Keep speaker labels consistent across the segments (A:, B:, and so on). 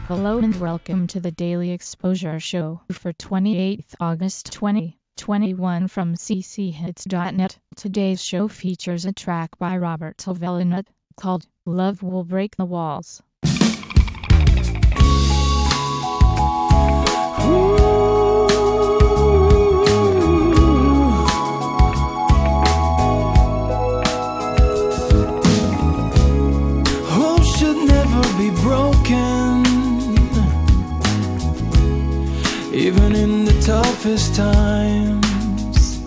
A: Hello and welcome to the Daily Exposure Show for 28th August 2021 from cchits.net. Today's show features a track by Robert Savellinut called Love Will Break the Walls.
B: Hope should never be broken, even in the toughest times.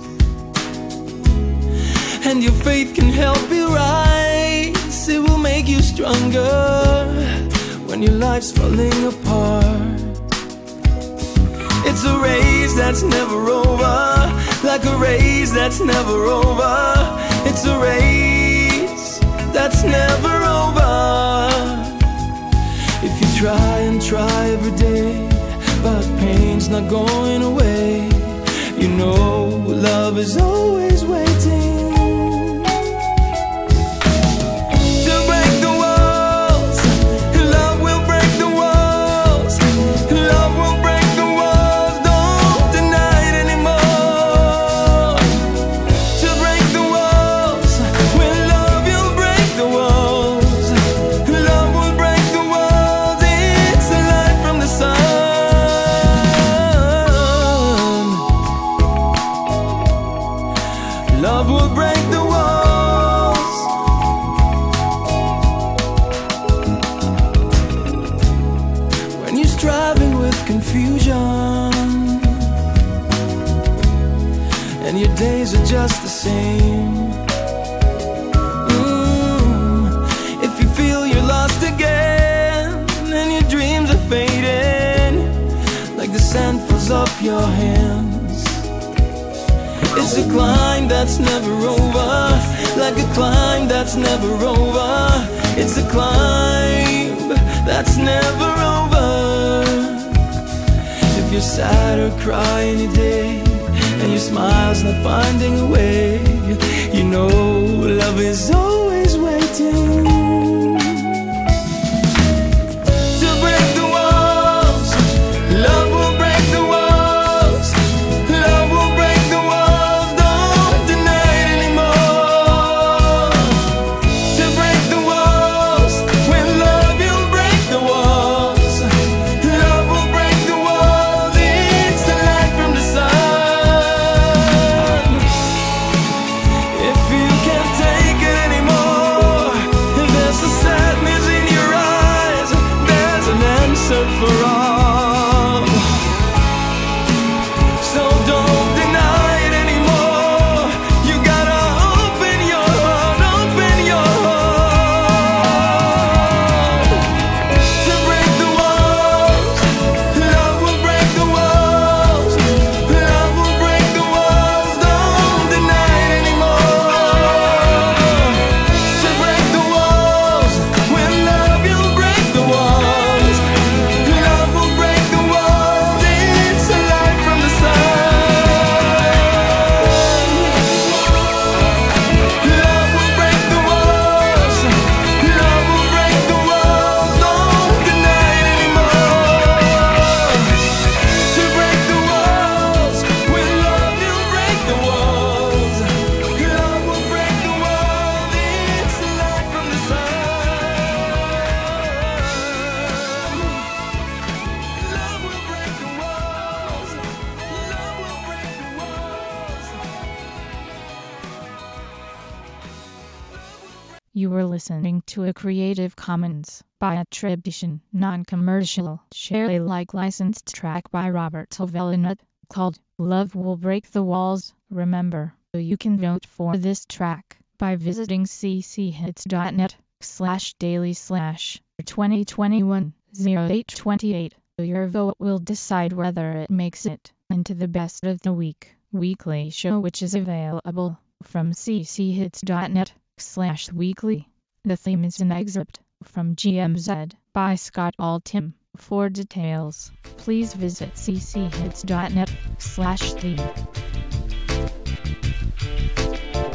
B: And your faith can help you rise. It will make you stronger when your life's falling apart. It's a race that's never over, like a race that's never over. It's a race that's never over. If you try and try every day, but pain's not going away, you know love is always waiting to break the walls. Love will break the walls. Love will break the walls. Don't deny it anymore. To break the walls, with love you'll break the walls. Love will break the walls. It's the light from the sun. Love will break the walls. When you're striving with confusion and your days are just the same, if you feel you're lost again and your dreams are fading like the sand falls off your hands, it's a climb that's never over, like a climb that's never over. It's a climb that's never over. If you're sad or crying a day and your smile's not finding a way, you know love is always waiting to break the walls. Love will break the walls. Love will break the walls. Don't deny it anymore. To break the walls, with love you'll break the walls. Love will break the walls. It's the light from the sun. If you can't take it anymore, if there's a sadness in your eyes, there's an answer for all. So don't deny it anymore. You gotta open your heart, open your heart. To break the walls, love will break the walls. Love will break the walls. Don't deny it anymore. To break the walls, with love you'll break the walls. Love will break the walls. It's a light from the sun. Love will break the walls. Love will break the walls. Don't deny it anymore. To break the walls, with love you'll break the walls. Love will break the walls. It's the light from the sun. Love will break the walls. Love will break the walls.
A: You were listening to a Creative Commons by attribution, non-commercial, share Alike licensed track by Robert Savellinut called Love Will Break the Walls. Remember, you can vote for this track by visiting cchits.net/daily/2021-0828. Your vote will decide whether it makes it into the Best of the Week weekly show, which is available from cchits.net/weekly. The theme is an excerpt from GMZ by Scott Altham. For details, please visit cchits.net/theme.